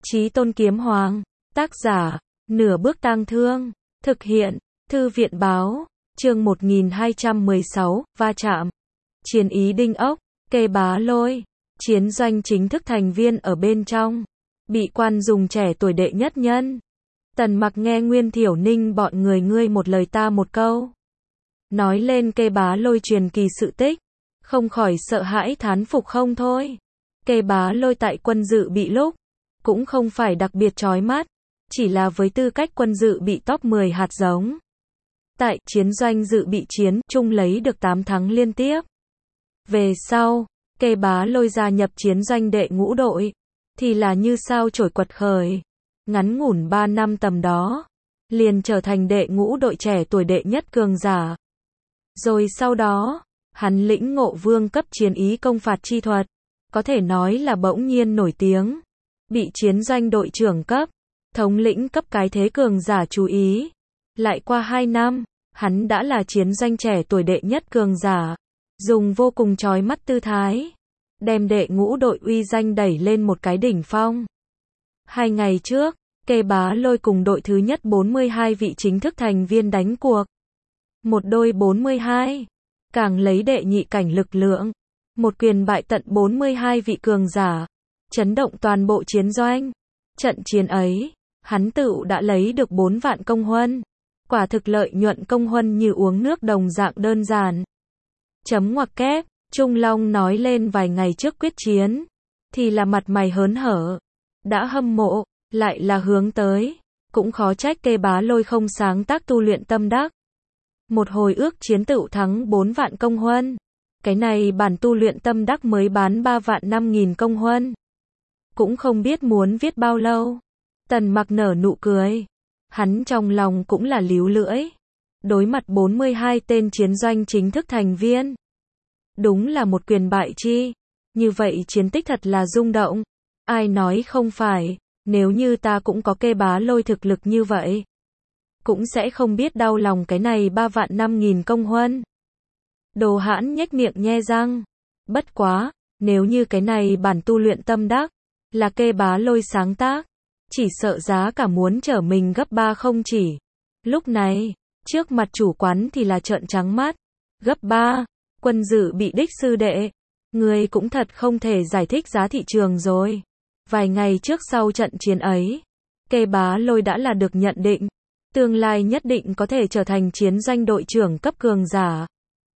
Chí Tôn Kiếm Hoàng, tác giả, Nửa Bước Tang Thương, thực hiện, Thư viện Báo, chương 1216, va chạm. Chiến ý đinh ốc, Kê Bá Lôi, chiến doanh chính thức thành viên ở bên trong, bị quan dùng trẻ tuổi đệ nhất nhân. Tần Mặc nghe Nguyên Thiểu Ninh bọn người ngươi một lời ta một câu, nói lên Kê Bá Lôi truyền kỳ sự tích, không khỏi sợ hãi thán phục không thôi. Kê Bá Lôi tại quân dự bị lúc, cũng không phải đặc biệt chói mắt, chỉ là với tư cách quân dự bị top 10 hạt giống. Tại chiến doanh dự bị chiến chung lấy được 8 thắng liên tiếp. Về sau, Kê Bá Lôi gia nhập chiến doanh đệ ngũ đội, thì là như sao chổi quật khởi. Ngắn ngủn 3 năm tầm đó, liền trở thành đệ ngũ đội trẻ tuổi đệ nhất cường giả. Rồi sau đó, hắn lĩnh ngộ vương cấp chiến ý công phạt chi thuật, có thể nói là bỗng nhiên nổi tiếng, bị chiến doanh đội trưởng cấp, thống lĩnh cấp cái thế cường giả chú ý. Lại qua 2 năm, hắn đã là chiến doanh trẻ tuổi đệ nhất cường giả, dùng vô cùng chói mắt tư thái, đem đệ ngũ đội uy danh đẩy lên một cái đỉnh phong. 2 ngày trước, Kê Bá Lôi cùng đội thứ nhất 42 vị chính thức thành viên đánh cuộc. Một đôi 42, càng lấy đệ nhị cảnh lực lượng, một quyền bại tận 42 vị cường giả, chấn động toàn bộ chiến doanh. Trận chiến ấy, hắn tựu đã lấy được 4 vạn công huân. Quả thực lợi nhuận công huân như uống nước đồng dạng đơn giản. Chấm ngoặc kép, Trung Long nói lên vài ngày trước quyết chiến, thì là mặt mày hớn hở, đã hâm mộ, lại là hướng tới, cũng khó trách Kê Bá Lôi không sáng tác tu luyện tâm đắc. Một hồi ước chiến tựu thắng 4 vạn công huân, cái này bản tu luyện tâm đắc mới bán 3 vạn 5.000 công huân. Cũng không biết muốn viết bao lâu. Tần Mặc nở nụ cười, hắn trong lòng cũng là líu lưỡi. Đối mặt 42 tên chiến doanh chính thức thành viên, đúng là một quyền bại chi. Như vậy chiến tích thật là rung động. Ai nói không phải, nếu như ta cũng có Kê Bá Lôi thực lực như vậy, cũng sẽ không biết đau lòng cái này 3 vạn 5.000 công huân. Đồ Hãn nhếch miệng nhe răng. Bất quá, nếu như cái này bản tu luyện tâm đắc là Kê Bá Lôi sáng tác, chỉ sợ giá cả muốn trở mình gấp 3 không chỉ. Lúc này, trước mặt chủ quán thì là trợn trắng mắt. Gấp 3, quân dự bị đích sư đệ, người cũng thật không thể giải thích giá thị trường rồi. Vài ngày trước sau trận chiến ấy, Kê Bá Lôi đã là được nhận định, tương lai nhất định có thể trở thành chiến doanh đội trưởng cấp cường giả.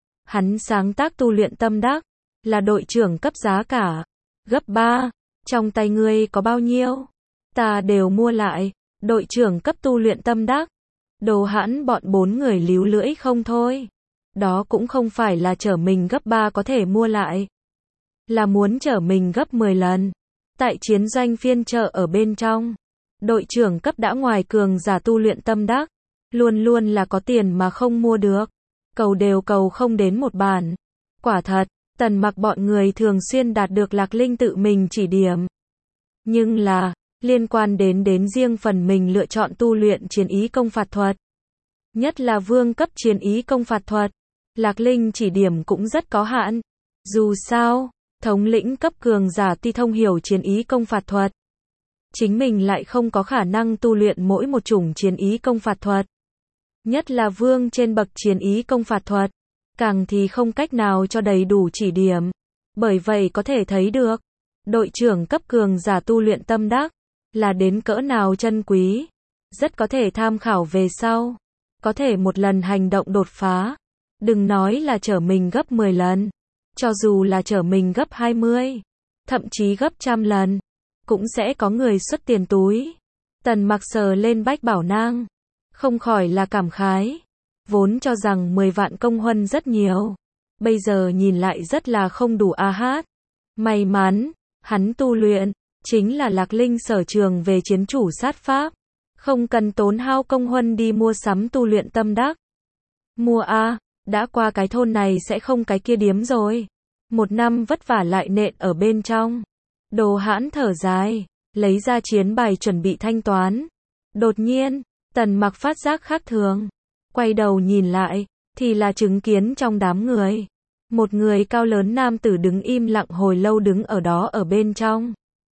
Hắn sáng tác tu luyện tâm đắc, là đội trưởng cấp giá cả, gấp 3, trong tay ngươi có bao nhiêu? Ta đều mua lại, đội trưởng cấp tu luyện tâm đắc. Đồ Hãn bọn 4 người líu lưỡi không thôi. Đó cũng không phải là trở mình gấp 3 có thể mua lại, là muốn trở mình gấp 10 lần. Tại chiến doanh phiên chợ ở bên trong, đội trưởng cấp đã ngoài cường giả tu luyện tâm đắc, luôn luôn là có tiền mà không mua được. Cầu đều cầu không đến một bản. Quả thật, Tần Mặc bọn người thường xuyên đạt được Lạc Linh tự mình chỉ điểm. Nhưng là, liên quan đến riêng phần mình lựa chọn tu luyện chiến ý công phạt thuật, nhất là vương cấp chiến ý công phạt thuật, Lạc Linh chỉ điểm cũng rất có hạn. Dù sao, thống lĩnh cấp cường giả tuy thông hiểu chiến ý công phạt thuật, chính mình lại không có khả năng tu luyện mỗi một chủng chiến ý công phạt thuật. Nhất là vương trên bậc chiến ý công phạt thuật, càng thì không cách nào cho đầy đủ chỉ điểm. Bởi vậy có thể thấy được, đội trưởng cấp cường giả tu luyện tâm đắc, là đến cỡ nào chân quý. Rất có thể tham khảo về sau, có thể một lần hành động đột phá. Đừng nói là trở mình gấp 10 lần, cho dù là trở mình gấp 20, thậm chí gấp 100 lần, cũng sẽ có người xuất tiền túi. Tần Mặc sờ lên Bách Bảo Nang, không khỏi là cảm khái. Vốn cho rằng 10 vạn công huân rất nhiều, bây giờ nhìn lại rất là không đủ a hát. May mắn, hắn tu luyện, chính là Lạc Linh sở trường về chiến chủ sát pháp, không cần tốn hao công huân đi mua sắm tu luyện tâm đắc. Mua a, đã qua cái thôn này sẽ không cái kia điếm rồi. Một năm vất vả lại nện ở bên trong. Đồ Hãn thở dài, lấy ra chiến bài chuẩn bị thanh toán. Đột nhiên, Tần Mặc phát giác khác thường, quay đầu nhìn lại, thì là chứng kiến trong đám người, một người cao lớn nam tử đứng im lặng hồi lâu đứng ở đó ở bên trong.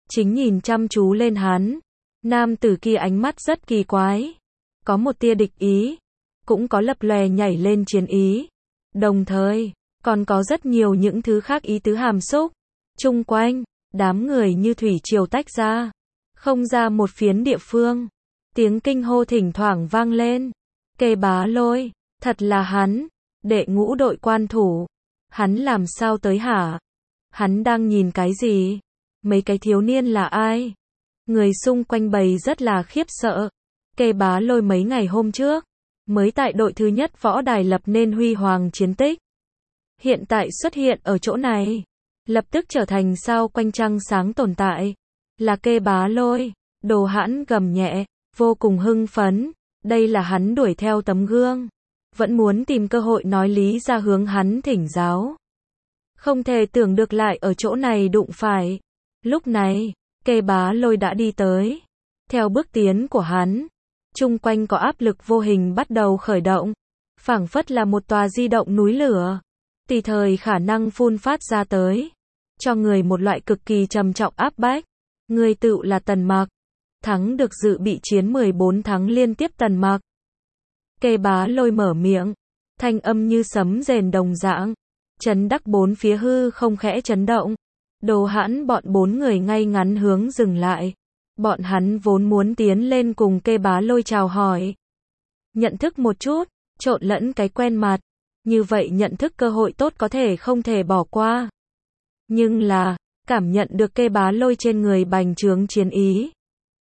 chính nhìn chăm chú lên hắn. Nam tử kia ánh mắt rất kỳ quái. Có một tia địch ý, cũng có lập lòe nhảy lên chiến ý. Đồng thời, còn có rất nhiều những thứ khác ý tứ hàm xúc. Chung quanh, đám người như thủy triều tách ra. Không ra một phiến địa phương. Tiếng kinh hô thỉnh thoảng vang lên. Kê Bá Lôi, thật là hắn, đệ ngũ đội quan thủ. Hắn làm sao tới hả? Hắn đang nhìn cái gì? Mấy cái thiếu niên là ai? Người xung quanh bầy rất là khiếp sợ. Kê Bá Lôi mấy ngày hôm trước, mới tại đội thứ nhất võ đài lập nên huy hoàng chiến tích. Hiện tại xuất hiện ở chỗ này, lập tức trở thành sao quanh trăng sáng tồn tại. Là Kê Bá Lôi. Đồ Hãn gầm nhẹ, vô cùng hưng phấn. Đây là hắn đuổi theo tấm gương. Vẫn muốn tìm cơ hội nói lý ra hướng hắn thỉnh giáo. Không thể tưởng được lại ở chỗ này đụng phải. Lúc này, Kê Bá Lôi đã đi tới. Theo bước tiến của hắn, chung quanh có áp lực vô hình bắt đầu khởi động. Phảng phất là một tòa di động núi lửa. Tùy thời khả năng phun phát ra tới. Cho người một loại cực kỳ trầm trọng áp bách. Người tựu là Tần Mặc. Thắng được dự bị chiến 14 tháng liên tiếp Tần Mặc. Kê Bá Lôi mở miệng. Thanh âm như sấm rền đồng dạng. Chấn đắc bốn phía hư không khẽ chấn động. Đồ Hãn bọn 4 người ngay ngắn hướng dừng lại. Bọn hắn vốn muốn tiến lên cùng Kê Bá Lôi chào hỏi. Nhận thức một chút, trộn lẫn cái quen mặt. Như vậy nhận thức cơ hội tốt có thể không thể bỏ qua. Nhưng là, cảm nhận được Kê Bá Lôi trên người bành trướng chiến ý.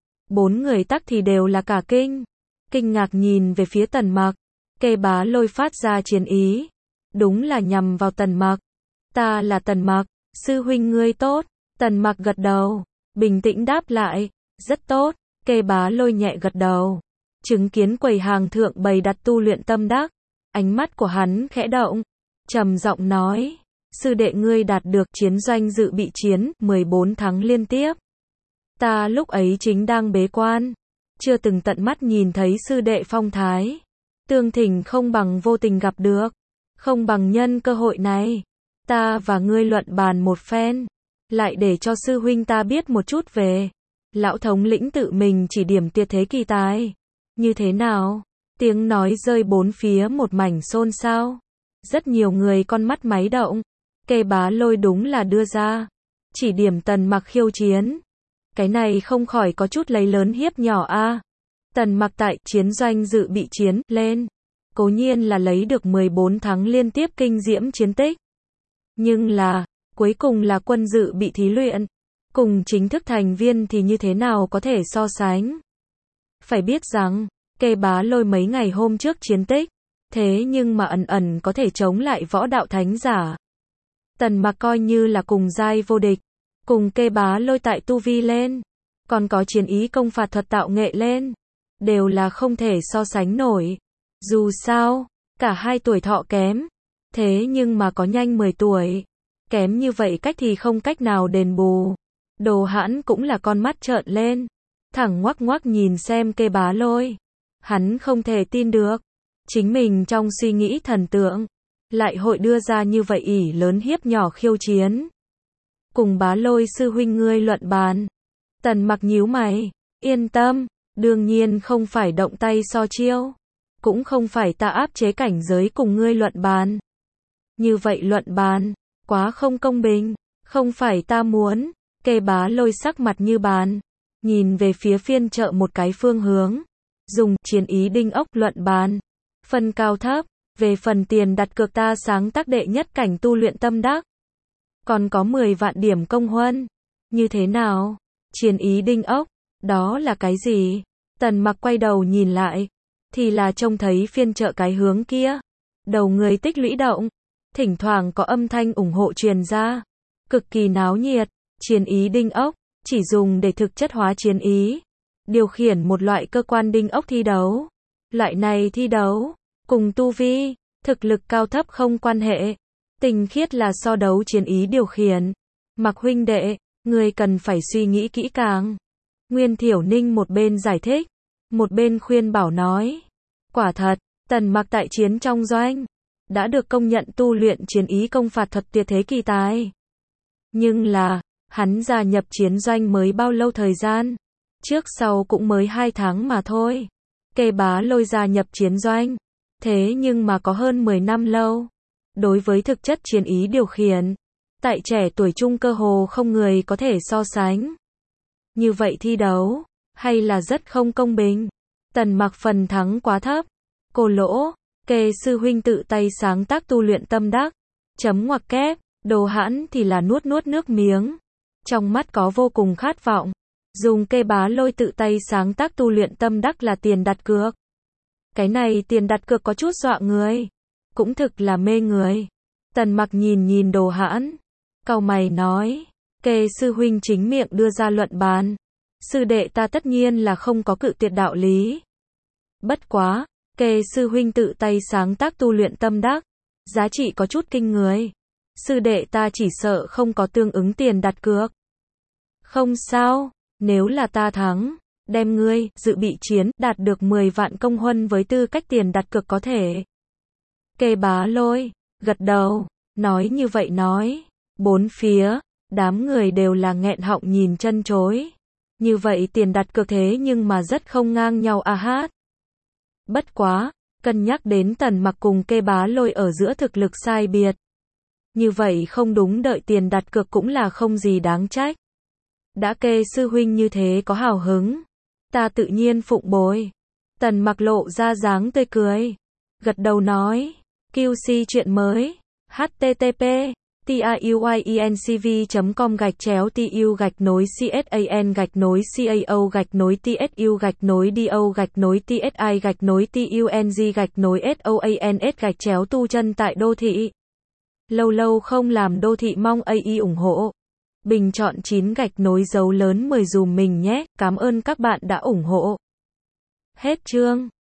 4 người tắc thì đều là cả kinh. Kinh ngạc nhìn về phía Tần Mặc. Kê Bá Lôi phát ra chiến ý. Đúng là nhằm vào Tần Mặc. Ta là Tần Mặc, sư huynh ngươi tốt. Tần Mặc gật đầu, bình tĩnh đáp lại. Rất tốt. Kê Bá Lôi nhẹ gật đầu. Chứng kiến quầy hàng thượng bày đặt tu luyện tâm đắc. Ánh mắt của hắn khẽ động. Trầm giọng nói. Sư đệ ngươi đạt được chiến doanh dự bị chiến 14 tháng liên tiếp. Ta lúc ấy chính đang bế quan. Chưa từng tận mắt nhìn thấy sư đệ phong thái. Tương thỉnh không bằng vô tình gặp được. Không bằng nhân cơ hội này. Ta và ngươi luận bàn một phen. Lại để cho sư huynh ta biết một chút về. Lão thống lĩnh tự mình chỉ điểm tuyệt thế kỳ tài. Như thế nào? Tiếng nói rơi bốn phía một mảnh xôn xao. Rất nhiều người con mắt máy động. Kê Bá Lôi đúng là đưa ra. Chỉ điểm Tần Mặc khiêu chiến. Cái này không khỏi có chút lấy lớn hiếp nhỏ a. Tần Mặc tại chiến doanh dự bị chiến lên. Cố nhiên là lấy được 14 tháng liên tiếp kinh diễm chiến tích. Nhưng là, cuối cùng là quân dự bị thí luyện. Cùng chính thức thành viên thì như thế nào có thể so sánh. Phải biết rằng, Kê Bá Lôi mấy ngày hôm trước chiến tích. Thế nhưng mà ẩn ẩn có thể chống lại võ đạo thánh giả. Tần Mặc coi như là cùng giai vô địch. Cùng Kê Bá Lôi tại tu vi lên. Còn có chiến ý công phạt thuật tạo nghệ lên. Đều là không thể so sánh nổi. Dù sao, cả hai tuổi thọ kém. Thế nhưng mà có nhanh 10 tuổi. Kém như vậy cách thì không cách nào đền bù. Đồ Hãn cũng là con mắt trợn lên. Thẳng ngoắc ngoắc nhìn xem Kê Bá Lôi. Hắn không thể tin được. Chính mình trong suy nghĩ thần tượng. Lại hội đưa ra như vậy ỷ lớn hiếp nhỏ khiêu chiến. Cùng Bá Lôi sư huynh ngươi luận bàn. Tần Mặc nhíu mày. Yên tâm. Đương nhiên không phải động tay so chiêu. Cũng không phải ta áp chế cảnh giới cùng ngươi luận bàn. Như vậy luận bàn. Quá không công bình. Không phải ta muốn. Kê Bá Lôi sắc mặt như bàn. Nhìn về phía phiên chợ một cái phương hướng. Dùng chiến ý đinh ốc luận bàn. Phần cao thấp. Về phần tiền đặt cược ta sáng tác đệ nhất cảnh tu luyện tâm đắc. Còn có 10 vạn điểm công huân. Như thế nào? Chiến ý đinh ốc. Đó là cái gì? Tần Mặc quay đầu nhìn lại. Thì là trông thấy phiên chợ cái hướng kia. Đầu người tích lũy động. Thỉnh thoảng có âm thanh ủng hộ truyền ra. Cực kỳ náo nhiệt. Chiến ý đinh ốc. Chỉ dùng để thực chất hóa chiến ý. Điều khiển một loại cơ quan đinh ốc thi đấu. Loại này thi đấu. Cùng tu vi. Thực lực cao thấp không quan hệ. Tinh khiết là so đấu chiến ý điều khiển. Mặc huynh đệ. Người cần phải suy nghĩ kỹ càng. Nguyên Thiểu Ninh một bên giải thích. Một bên khuyên bảo nói. Quả thật. Tần Mặc tại chiến trong doanh. Đã được công nhận tu luyện chiến ý công phạt thuật tuyệt thế kỳ tài. Nhưng là. Hắn gia nhập chiến doanh mới bao lâu thời gian? Trước sau cũng mới 2 tháng mà thôi. Kê Bá Lôi gia nhập chiến doanh. Thế nhưng mà có hơn 10 năm lâu. Đối với thực chất chiến ý điều khiển, tại trẻ tuổi trung cơ hồ không người có thể so sánh. Như vậy thi đấu, hay là rất không công bình. Tần Mặc phần thắng quá thấp. Cô lỗ, Kê sư huynh tự tay sáng tác tu luyện tâm đắc. Chấm ngoặc kép, Đồ Hãn thì là nuốt nuốt nước miếng. Trong mắt có vô cùng khát vọng. Dùng Kê Bá Lôi tự tay sáng tác tu luyện tâm đắc là tiền đặt cược. Cái này tiền đặt cược có chút dọa người. Cũng thực là mê người. Tần Mặc nhìn Đồ Hãn. Cau mày nói. Kê sư huynh chính miệng đưa ra luận bàn. Sư đệ ta tất nhiên là không có cự tuyệt đạo lý. Bất quá, Kê sư huynh tự tay sáng tác tu luyện tâm đắc. Giá trị có chút kinh người. Sư đệ ta chỉ sợ không có tương ứng tiền đặt cược. Không sao, nếu là ta thắng, đem ngươi, dự bị chiến, đạt được 10 vạn công huân với tư cách tiền đặt cược có thể. Kê Bá Lôi, gật đầu, nói như vậy nói. Bốn phía, đám người đều là nghẹn họng nhìn chân chối. Như vậy tiền đặt cược thế nhưng mà rất không ngang nhau a hát. Bất quá, cân nhắc đến Tần Mặc cùng Kê Bá Lôi ở giữa thực lực sai biệt. Như vậy không đúng đợi tiền đặt cược cũng là không gì đáng trách. Đã Kê sư huynh như thế có hào hứng. Ta tự nhiên phụng bồi. Tần Mặc lộ ra dáng tươi cười. Gật đầu nói. QC chuyện mới. http tu chân tại đô thị. Lâu lâu không làm đô thị mong AI ủng hộ. Bình chọn 9 dấu lớn 10 dùm mình nhé. Cảm ơn các bạn đã ủng hộ. Hết chương.